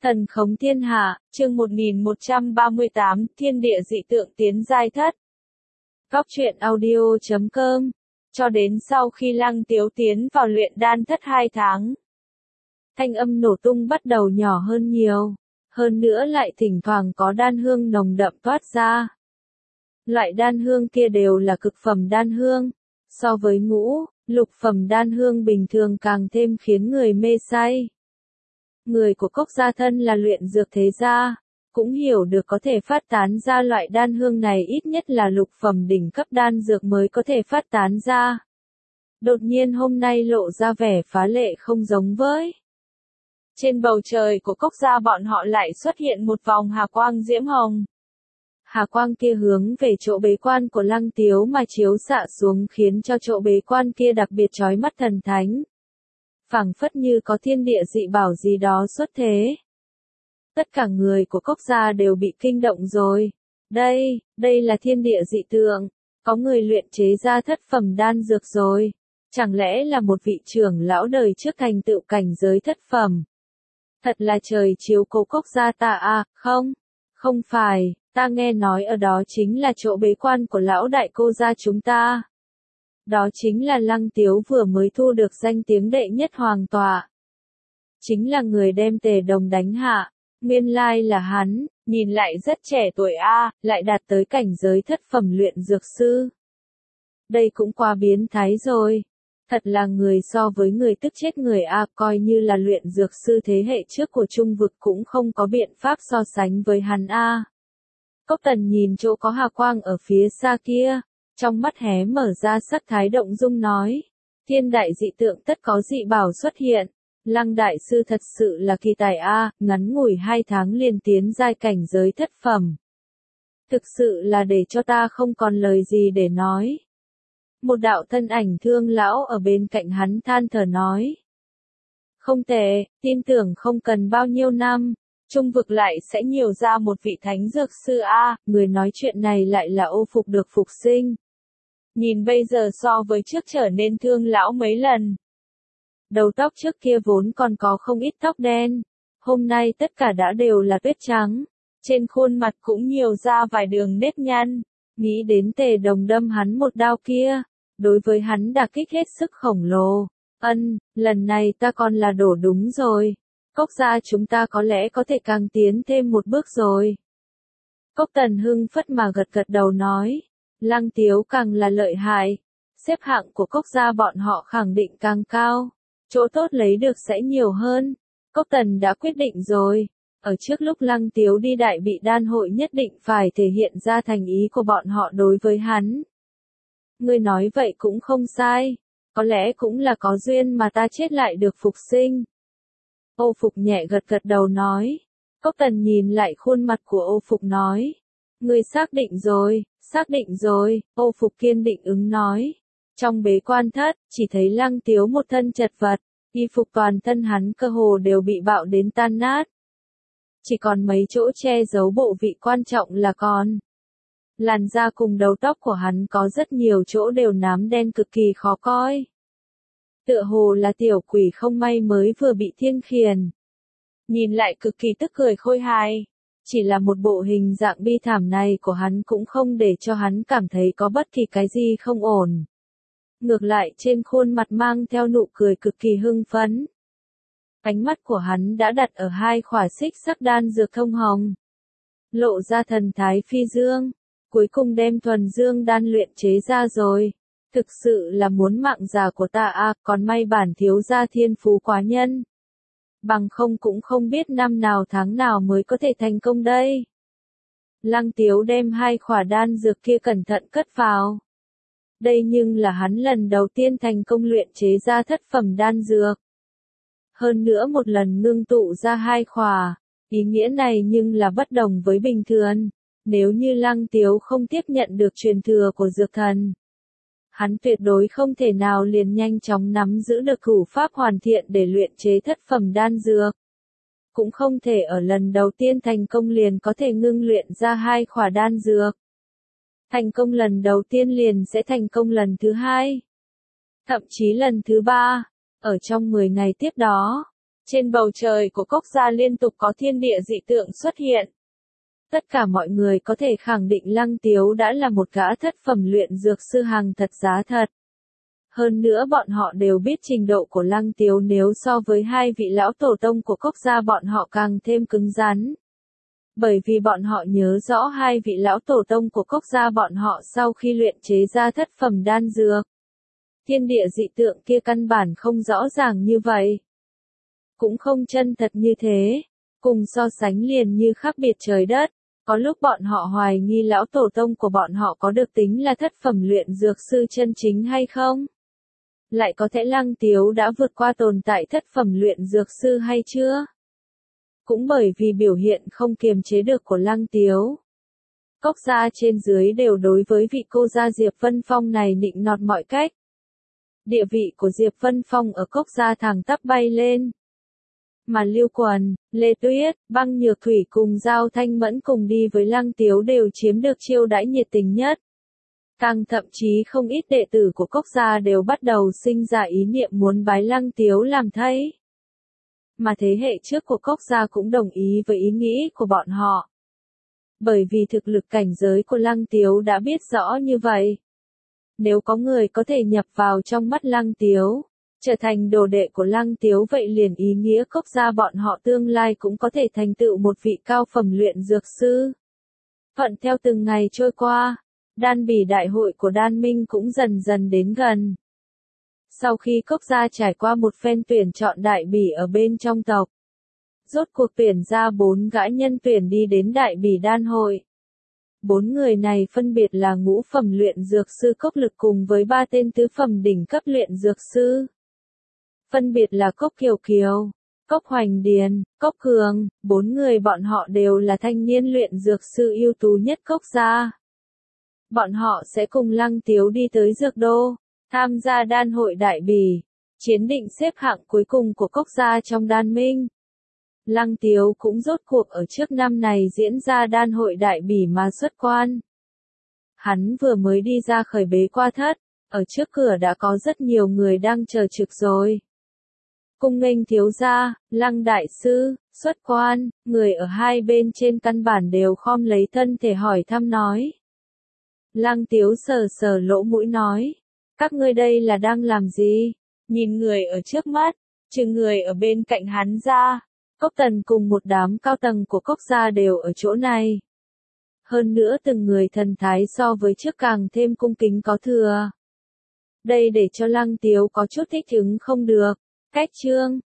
Thần khống thiên hạ, chương 1138, thiên địa dị tượng tiến giai thất. Góc truyện audio.com. Cho đến sau khi Lăng Tiếu tiến vào luyện đan thất 2 tháng. Thanh âm nổ tung bắt đầu nhỏ hơn nhiều. Hơn nữa lại thỉnh thoảng có đan hương nồng đậm toát ra. Loại đan hương kia đều là cực phẩm đan hương. So với ngũ, lục phẩm đan hương bình thường càng thêm khiến người mê say. Người của Cốc gia thân là luyện dược thế gia, cũng hiểu được có thể phát tán ra loại đan hương này ít nhất là lục phẩm đỉnh cấp đan dược mới có thể phát tán ra. Đột nhiên hôm nay lộ ra vẻ phá lệ không giống với. Trên bầu trời của Cốc gia bọn họ lại xuất hiện một vòng hà quang diễm hồng. Hà quang kia hướng về chỗ bế quan của Lăng Tiếu mà chiếu xạ xuống khiến cho chỗ bế quan kia đặc biệt chói mắt thần thánh. Phảng phất như có thiên địa dị bảo gì đó xuất thế. Tất cả người của Cốc gia đều bị kinh động rồi. Đây là thiên địa dị tượng. Có người luyện chế ra thất phẩm đan dược rồi. Chẳng lẽ là một vị trưởng lão đời trước thành tựu cảnh giới thất phẩm? Thật là trời chiếu cố Cốc gia ta à, không phải, ta nghe nói ở đó chính là chỗ bế quan của lão đại cô gia chúng ta. Đó chính là Lăng Tiếu vừa mới thu được danh tiếng đệ nhất hoàng tọa. Chính là người đem Tề Đồng đánh hạ. Nguyên lai là hắn, nhìn lại rất trẻ tuổi lại đạt tới cảnh giới thất phẩm luyện dược sư. Đây cũng quá biến thái rồi. Thật là người so với người tức chết người coi như là luyện dược sư thế hệ trước của Trung vực cũng không có biện pháp so sánh với hắn Cốc Tần nhìn chỗ có hà quang ở phía xa kia. Trong mắt hé mở ra sắc thái động dung nói. Thiên đại dị tượng tất có dị bảo xuất hiện. Lăng đại sư thật sự là kỳ tài ngắn ngủi 2 tháng liền tiến giai cảnh giới thất phẩm. Thực sự là để cho ta không còn lời gì để nói. Một đạo thân ảnh thương lão ở bên cạnh hắn than thở nói. Không tệ, tin tưởng không cần bao nhiêu năm. Trung vực lại sẽ nhiều ra một vị thánh dược sư người nói chuyện này lại là Ô Phục được phục sinh. Nhìn bây giờ so với trước trở nên thương lão mấy lần. Đầu tóc trước kia vốn còn có không ít tóc đen. Hôm nay tất cả đã đều là tuyết trắng. Trên khuôn mặt cũng nhiều ra vài đường nếp nhăn. Nghĩ đến Tề Đồng đâm hắn một đao kia. Đối với hắn đả kích hết sức khổng lồ. Lần này ta còn là đổ đúng rồi. Cốc gia chúng ta có lẽ có thể càng tiến thêm một bước rồi. Cốc Tần hưng phất mà gật đầu nói. Lăng Tiếu càng là lợi hại. Xếp hạng của Cốc gia bọn họ khẳng định càng cao. Chỗ tốt lấy được sẽ nhiều hơn. Cốc Tần đã quyết định rồi. Ở trước lúc Lăng Tiếu đi đại bị đan hội nhất định phải thể hiện ra thành ý của bọn họ đối với hắn. Ngươi nói vậy cũng không sai. Có lẽ cũng là có duyên mà ta chết lại được phục sinh. Ô Phục nhẹ gật đầu nói. Cốc Tần nhìn lại khuôn mặt của Ô Phục nói. Ngươi xác định rồi, Ô Phục kiên định ứng nói. Trong bế quan thất, chỉ thấy Lăng Tiếu một thân chật vật, y phục toàn thân hắn cơ hồ đều bị bạo đến tan nát. Chỉ còn mấy chỗ che giấu bộ vị quan trọng là còn. Làn da cùng đầu tóc của hắn có rất nhiều chỗ đều nám đen cực kỳ khó coi. Tựa hồ là tiểu quỷ không may mới vừa bị thiên khiển. Nhìn lại cực kỳ tức cười khôi hài. Chỉ là một bộ hình dạng bi thảm này của hắn cũng không để cho hắn cảm thấy có bất kỳ cái gì không ổn. Ngược lại trên khuôn mặt mang theo nụ cười cực kỳ hưng phấn. Ánh mắt của hắn đã đặt ở 2 khỏa xích sắc đan dược thông hồng. Lộ ra thần thái phi dương. Cuối cùng đem thuần dương đan luyện chế ra rồi. Thực sự là muốn mạng già của ta còn may bản thiếu gia thiên phú quá nhân. Bằng không cũng không biết năm nào tháng nào mới có thể thành công đây. Lăng Tiếu đem 2 khỏa đan dược kia cẩn thận cất vào. Đây nhưng là hắn lần đầu tiên thành công luyện chế ra thất phẩm đan dược. Hơn nữa một lần ngưng tụ ra 2 khỏa. Ý nghĩa này nhưng là bất đồng với bình thường. Nếu như Lăng Tiếu không tiếp nhận được truyền thừa của dược thần. Hắn tuyệt đối không thể nào liền nhanh chóng nắm giữ được thủ pháp hoàn thiện để luyện chế thất phẩm đan dược. Cũng không thể ở lần đầu tiên thành công liền có thể ngưng luyện ra 2 khỏa đan dược. Thành công lần đầu tiên liền sẽ thành công lần thứ 2. Thậm chí lần thứ 3. Ở trong 10 ngày tiếp đó. Trên bầu trời của Cốc Gia liên tục có thiên địa dị tượng xuất hiện. Tất cả mọi người có thể khẳng định Lăng Tiếu đã là một gã thất phẩm luyện dược sư hàng thật giá thật. Hơn nữa bọn họ đều biết trình độ của Lăng Tiếu nếu so với hai vị lão tổ tông của Cốc Gia bọn họ càng thêm cứng rắn. Bởi vì bọn họ nhớ rõ hai vị lão tổ tông của Cốc Gia bọn họ sau khi luyện chế ra thất phẩm đan dược. Thiên địa dị tượng kia căn bản không rõ ràng như vậy. Cũng không chân thật như thế. Cùng so sánh liền như khác biệt trời đất. Có lúc bọn họ hoài nghi lão tổ tông của bọn họ có được tính là thất phẩm luyện dược sư chân chính hay không? Lại có thể Lăng Tiếu đã vượt qua tồn tại thất phẩm luyện dược sư hay chưa? Cũng bởi vì biểu hiện không kiềm chế được của Lăng Tiếu. Cốc Gia trên dưới đều đối với vị cô gia Diệp Vân Phong này nịnh nọt mọi cách. Địa vị của Diệp Vân Phong ở Cốc Gia thẳng tắp bay lên. Mà Lưu Quần, Lê Tuyết, Băng Nhược Thủy cùng Giao Thanh Mẫn cùng đi với Lăng Tiếu đều chiếm được chiêu đãi nhiệt tình nhất. Càng thậm chí không ít đệ tử của Cốc Gia đều bắt đầu sinh ra ý niệm muốn bái Lăng Tiếu làm thầy. Mà thế hệ trước của Cốc Gia cũng đồng ý với ý nghĩ của bọn họ. Bởi vì thực lực cảnh giới của Lăng Tiếu đã biết rõ như vậy. Nếu có người có thể nhập vào trong mắt Lăng Tiếu, trở thành đồ đệ của Lăng Tiếu vậy liền ý nghĩa Cốc Gia bọn họ tương lai cũng có thể thành tựu một vị cao phẩm luyện dược sư. Thuận theo từng ngày trôi qua, đan bỉ đại hội của Đan Minh cũng dần dần đến gần. Sau khi Cốc Gia trải qua một phen tuyển chọn đại bỉ ở bên trong tộc, rốt cuộc tuyển ra 4 gã nhân tuyển đi đến đại bỉ đan hội. 4 người này phân biệt là ngũ phẩm luyện dược sư Cốc Lực cùng với 3 tên tứ phẩm đỉnh cấp luyện dược sư. Phân biệt là Cốc Kiều Kiều, Cốc Hoành Điền, Cốc Cường, 4 người bọn họ đều là thanh niên luyện dược sư ưu tú nhất Cốc Gia. Bọn họ sẽ cùng Lăng Tiếu đi tới Dược Đô, tham gia đan hội đại bỉ, chiến định xếp hạng cuối cùng của Cốc Gia trong đan minh. Lăng Tiếu cũng rốt cuộc ở trước năm này diễn ra đan hội đại bỉ mà xuất quan. Hắn vừa mới đi ra khởi bế qua thất, ở trước cửa đã có rất nhiều người đang chờ trực rồi. Cung nghênh thiếu gia, Lăng đại sư, xuất quan, người ở hai bên trên căn bản đều khom lấy thân thể hỏi thăm nói. Lăng Tiếu sờ sờ lỗ mũi nói, các ngươi đây là đang làm gì? Nhìn người ở trước mắt, trừ người ở bên cạnh hắn ra, Cốc Tần cùng một đám cao tầng của Cốc Gia đều ở chỗ này. Hơn nữa từng người thần thái so với trước càng thêm cung kính có thừa. Đây để cho Lăng Tiếu có chút thích ứng không được. Cách chương